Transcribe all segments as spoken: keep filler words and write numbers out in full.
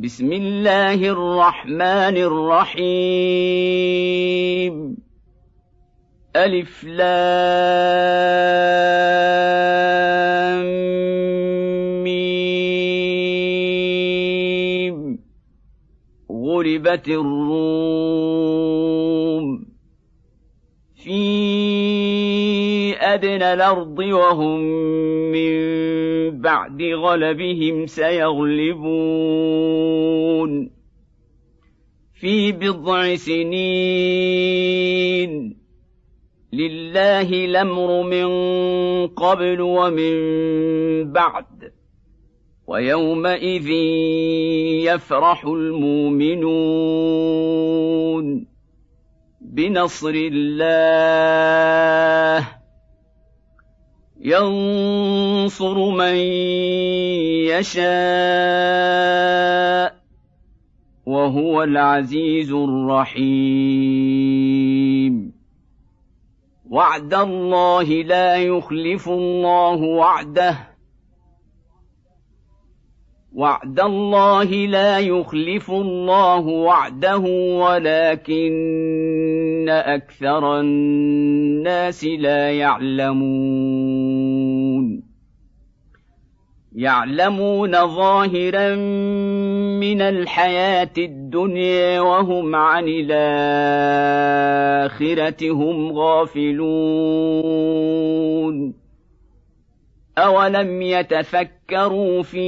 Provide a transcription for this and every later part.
بسم الله الرحمن الرحيم ألف لام ميم غلبت الروم في أدنى الأرض وهم من بعد غلبهم سيغلبون في بضع سنين لله الأمر من قبل ومن بعد ويومئذ يفرح المؤمنون بنصر الله ينصر من يشاء وهو العزيز الرحيم وعد الله لا يخلف الله وعده وعد الله لا يخلف الله وعده ولكن أكثر الناس لا يعلمون يعلمون ظاهرا من الحياة الدنيا وهم عن الآخرة هم غافلون أولم يتفكروا في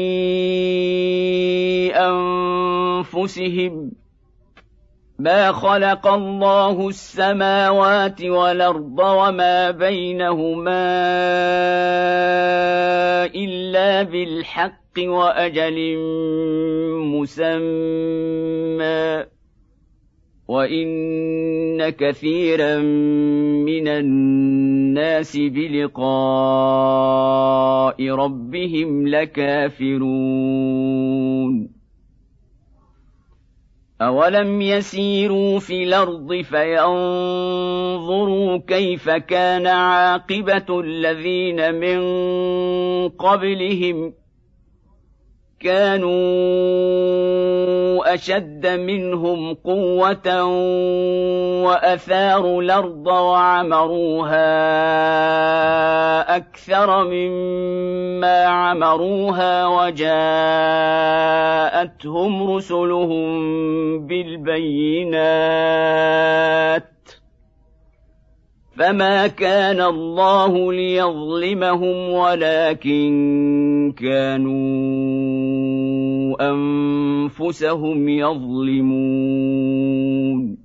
أنفسهم ما خلق الله السماوات والأرض وما بينهما إلا بالحق وأجل مسمى وإن كثيرا من الناس بلقاء ربهم لكافرون أولم يسيروا في الأرض فينظروا كيف كان عاقبة الذين من قبلهم كانوا أشد منهم قوة وأثاروا الأرض وعمروها أكثر مما عمروها وجاءتهم رسلهم بالبينات فما كان الله ليظلمهم ولكن كانوا أنفسهم يظلمون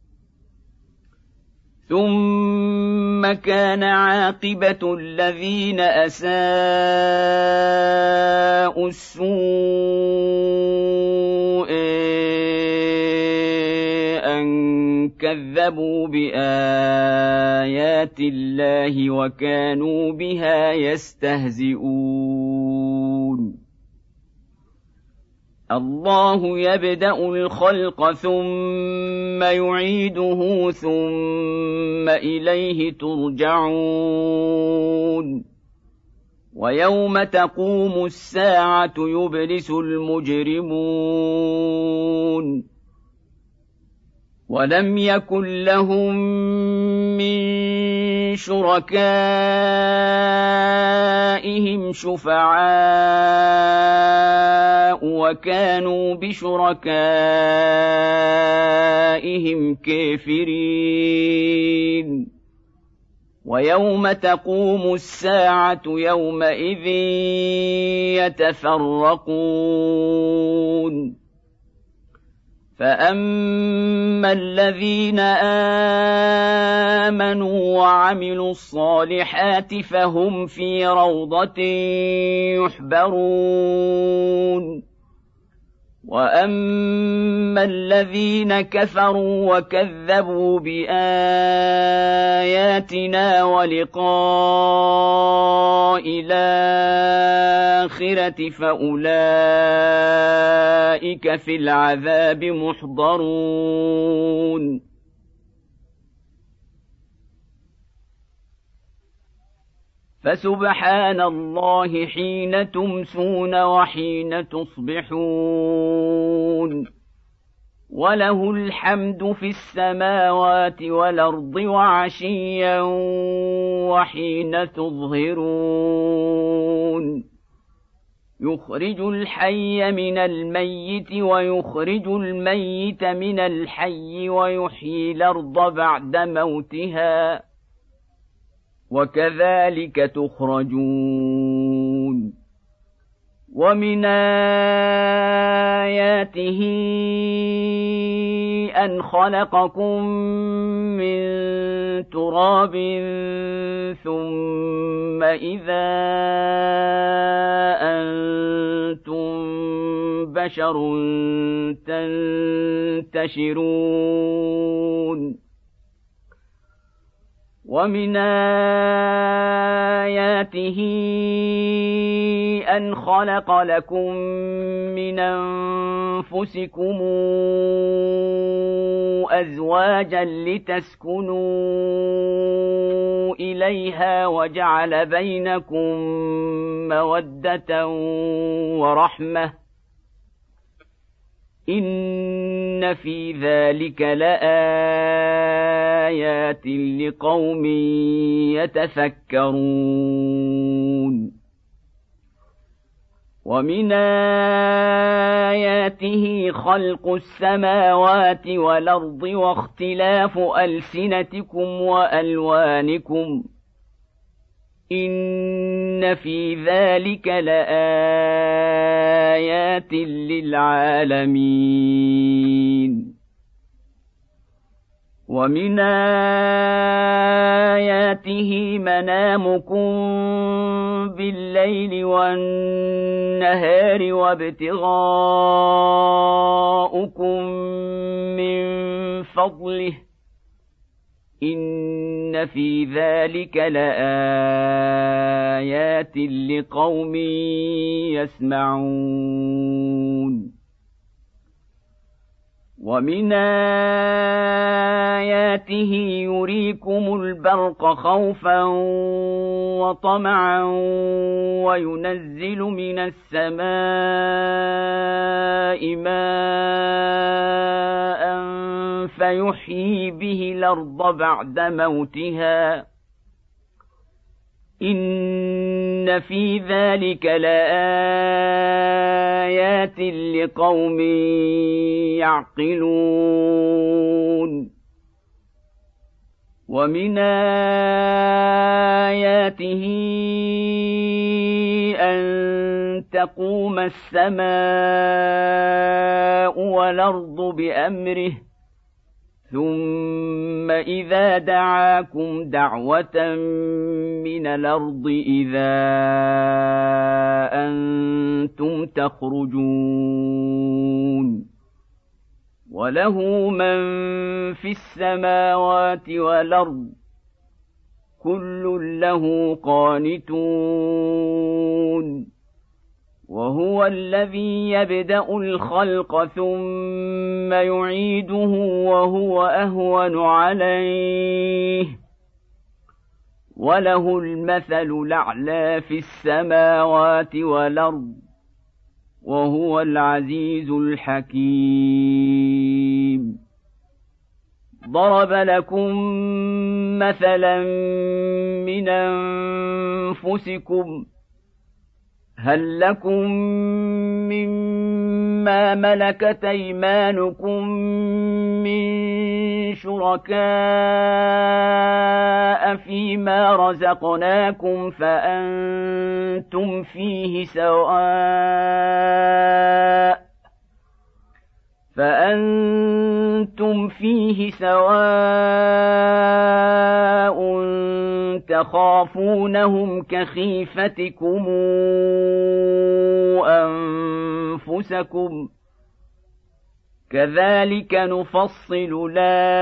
ثم كان عاقبة الذين أساءوا السوء أن كذبوا بآيات الله وكانوا بها يستهزئون الله يبدأ الخلق ثم يعيده ثم إليه ترجعون ويوم تقوم الساعة يبلس المجرمون ولم يكن لهم من شركائهم شفعاء وكانوا بشركائهم كافرين ويوم تقوم الساعة يومئذ يتفرقون فأما الذين آمنوا وعملوا الصالحات فهم في روضة يحبرون وأما الذين كفروا وكذبوا بآياتنا ولقاء الآخرة فأولئك في العذاب محضرون فسبحان الله حين تمسون وحين تصبحون وله الحمد في السماوات والأرض وعشيا وحين تظهرون يخرج الحي من الميت ويخرج الميت من الحي ويحيي الأرض بعد موتها وكذلك تخرجون ومن آياته أن خلقكم من تراب ثم إذا أنتم بشر تنتشرون ومن آياته أن خلق لكم من أنفسكم أزواجا لتسكنوا إليها وجعل بينكم مودة ورحمة إن في ذلك لآيات لقوم يتفكرون ومن آياته خلق السماوات والأرض واختلاف ألسنتكم وألوانكم إن في ذلك لآيات للعالمين ومن آياته منامكم بالليل والنهار وابتغاؤكم من فضله إن في ذلك لآيات لقوم يسمعون ومن آياته يريكم البرق خوفا وطمعا وينزل من السماء ماء فيحيي به الأرض بعد موتها إن في ذلك لآيات لقوم يعقلون ومن آياته أن تقوم السماء والأرض بأمره ثم إذا دعاكم دعوة من الأرض إذا أنتم تخرجون وله من في السماوات والأرض كل له قانتون وهو الذي يبدأ الخلق ثم يعيده وهو أهون عليه وله المثل الأعلى في السماوات والأرض وهو العزيز الحكيم ضرب لكم مثلا من أنفسكم هل لكم مما ملكت أيمانكم من شركاء فيما رزقناكم فأنتم فيه سواء فأنتم فيه سواء تخافونهم كخيفتكم أنفسكم كذلك نفصل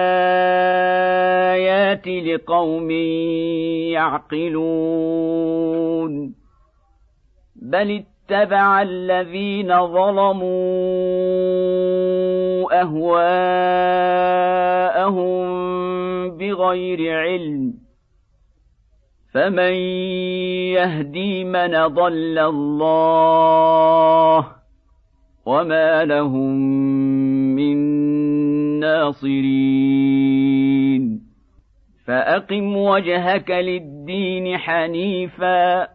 الآيات لقوم يعقلون بل اتبع الذين ظلموا أهواءهم بغير علم فمن يهدي من ضل الله وما لهم من الناصرين فأقم وجهك للدين حنيفا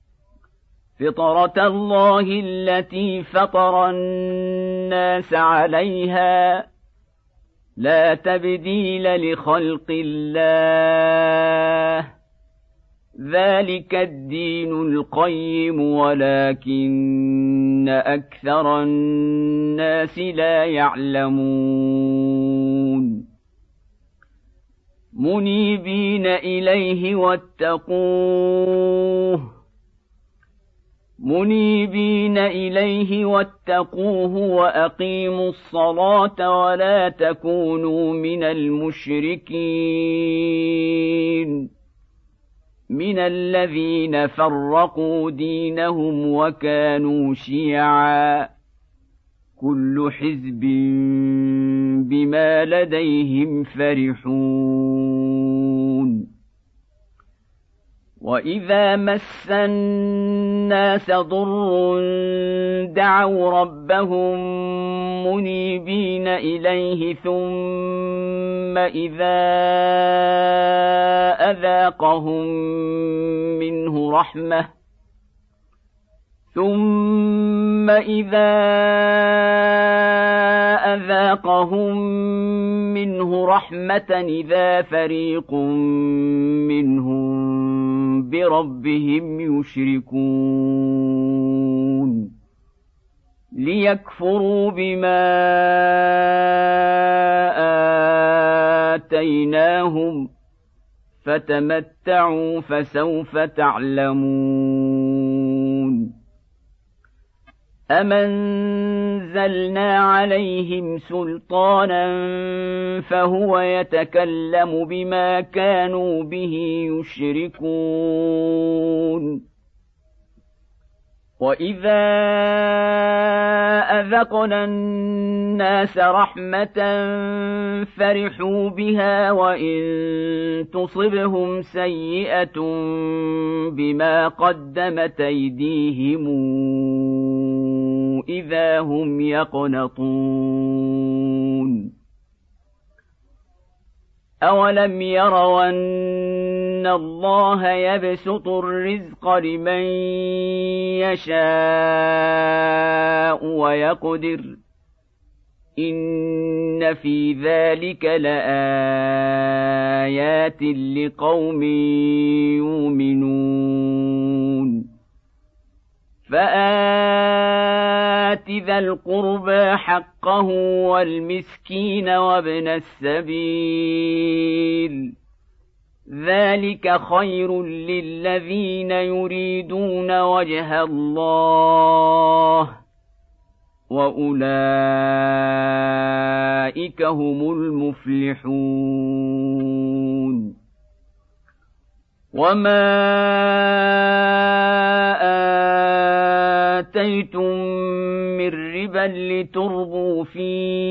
فطرة الله التي فطر الناس عليها لا تبديل لخلق الله ذلك الدين القيم ولكن أكثر الناس لا يعلمون منيبين إليه واتقوه منيبين إليه واتقوه وأقيموا الصلاة ولا تكونوا من المشركين من الذين فرقوا دينهم وكانوا شيعا كل حزب بما لديهم فرحون وإذا مس الناس ضر دعوا ربهم منيبين إليه ثم إذا أذاقهم منه رحمة ثم إذا أذاقهم منه رحمة إذا فريق منهم بربهم يشركون ليكفروا بما آتيناهم فتمتعوا فسوف تعلمون أم أنزلنا عليهم سلطانا فهو يتكلم بما كانوا به يشركون وإذا أذقنا الناس رحمة فرحوا بها وإن تصبهم سيئة بما قدمت أيديهم إذا هم يقنطون أولم يروا أن الله يبسط الرزق لمن يشاء ويقدر إن في ذلك لآيات لقوم يؤمنون فآت ذا القربى حقه والمسكين وابن السبيل ذلك خير للذين يريدون وجه الله وأولئك هم المفلحون وما آتيتم من ربا لتربوا في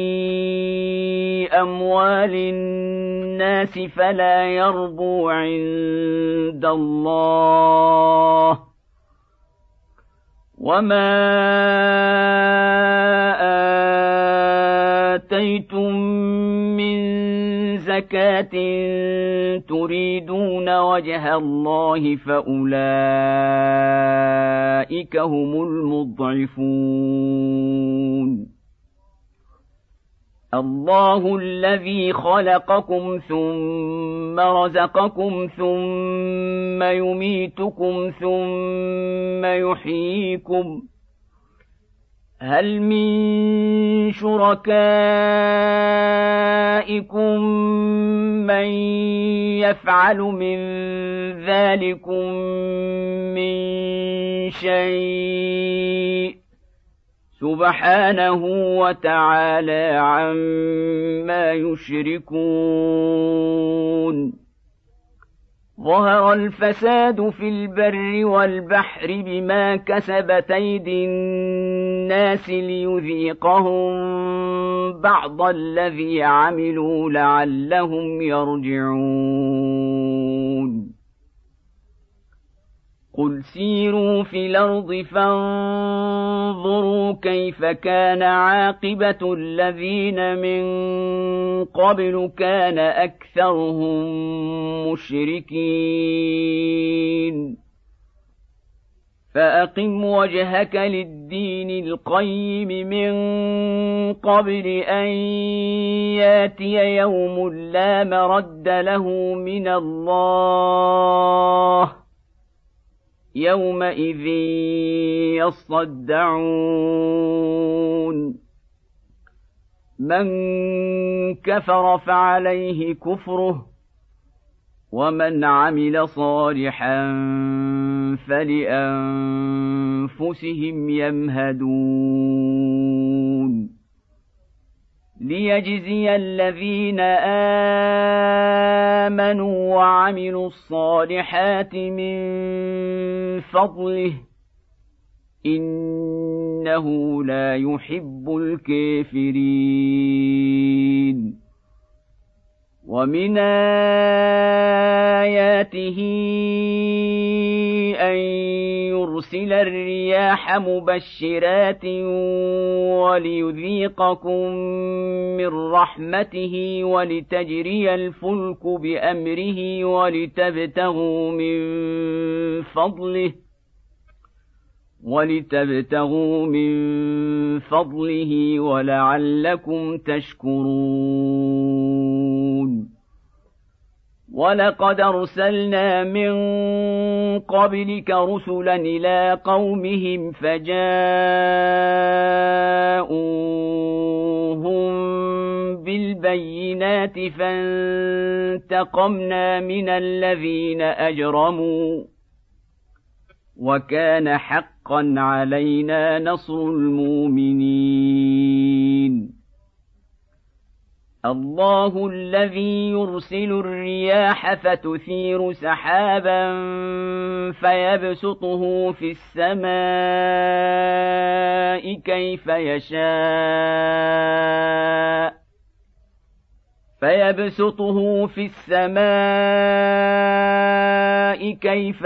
أموال الناس فلا يربو عند الله وما آتيتم من زكاة تريدون وجه الله فأولئك هم المضعفون الله الذي خلقكم ثم رزقكم ثم يميتكم ثم يحييكم هل من شركائكم من يفعل من ذلكم من شيء سبحانه وتعالى عما يشركون ظهر الفساد في البر والبحر بما كسبت أيدي الناس ليذيقهم بعض الذي عملوا لعلهم يرجعون قل سيروا في الأرض فانظروا كيف كان عاقبة الذين من قبل كان أكثرهم مشركين فأقم وجهك للدين القيم من قبل أن ياتي يوم لا مرد له من الله يومئذ يصدعون من كفر فعليه كفره ومن عمل صالحا فلأنفسهم يمهدون ليجزي الذين آمنوا وعملوا الصالحات من فضله إنه لا يحب الكافرين ومن آياته أن يرسل الرياح مبشرات وليذيقكم من رحمته ولتجري الفلك بأمره ولتبتغوا من فضله ولتبتغوا من فضله ولعلكم تشكرون ولقد أرسلنا من قبلك رسلا إلى قومهم فجاءوهم بالبينات فانتقمنا من الذين أجرموا وكان حقا علينا نصر المؤمنين الله الذي يرسل الرياح فتثير سحابا فيبسطه في السماء كيف يشاء فيبسطه في السماء كيف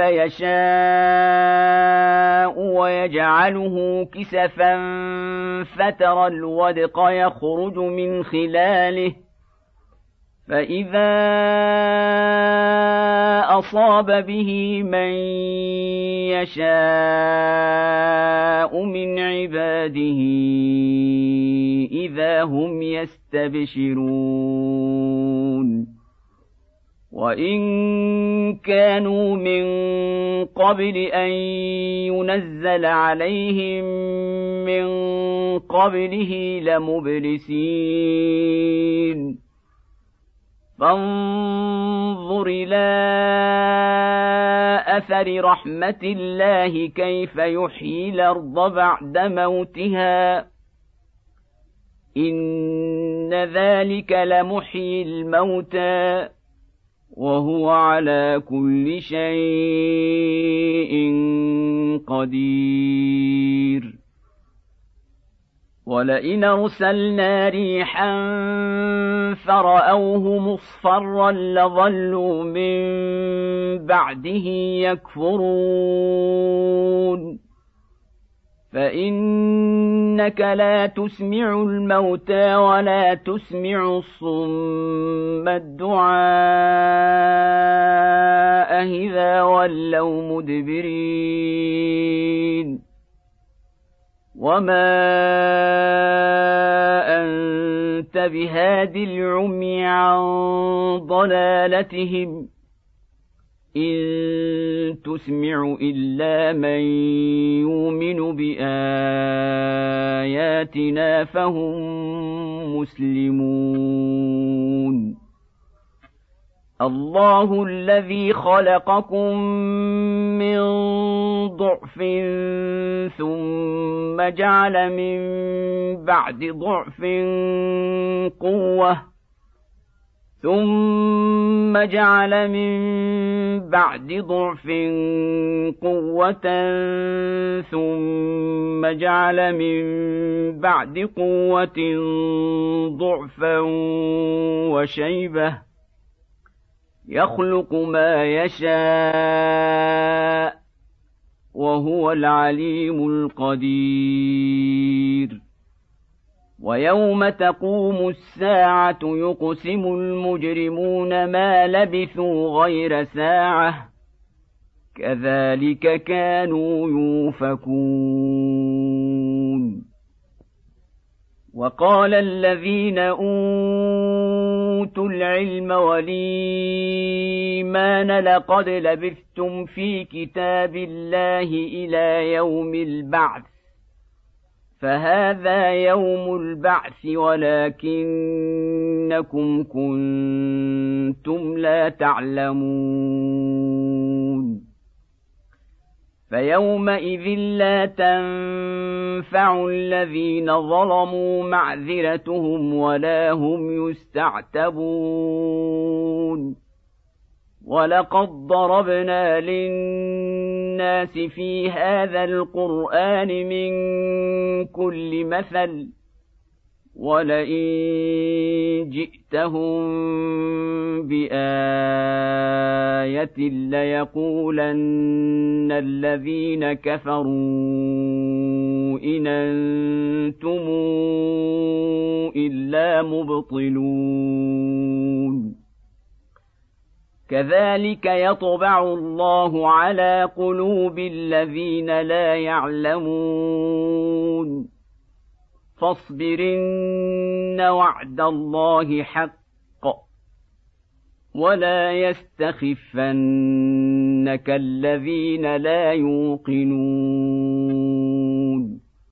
يشاء ويجعله كسفا فترى الودق يخرج من خلاله فإذا أصاب به من يشاء من عباده إذا هم يستبشرون وإن كانوا من قبل أن ينزل عليهم من قبله لمبلسين فانظر إلى أثر رحمة الله كيف يحيي الأرض بعد موتها إن ذلك لمحيي الموتى وهو على كل شيء قدير ولئن أرسلنا ريحا فرأوه مصفرا لظلوا من بعده يكفرون فإنك لا تسمع الموتى ولا تسمع الصم الدعاء إذا ولوا مدبرين وما أنت بهاد العمي عن ضلالتهم إن تسمع إلا من يؤمن بآياتنا فهم مسلمون الله الذي خلقكم من ضعف ثم جعل من بعد ضعف قوة ثم جعل من بعد ضعف قوة ثم جعل من بعد قوة ضعفا وشيبة يخلق ما يشاء وهو العليم القدير ويوم تقوم الساعة يقسم المجرمون ما لبثوا غير ساعة كذلك كانوا يؤفكون وقال الذين أوتوا العلم والإيمان لقد لبثتم في كتاب الله إلى يوم البعث فهذا يوم البعث ولكنكم كنتم لا تعلمون فيومئذ لا تنفع الذين ظلموا معذرتهم ولا هم يستعتبون ولقد ضربنا للناس في هذا القرآن من كل مثل ولئن جئتهم بآية ليقولن الذين كفروا إن أنتم إلا مبطلون كذلك يطبع الله على قلوب الذين لا يعلمون فاصبرن وعد الله حق ولا يستخفنك الذين لا يوقنون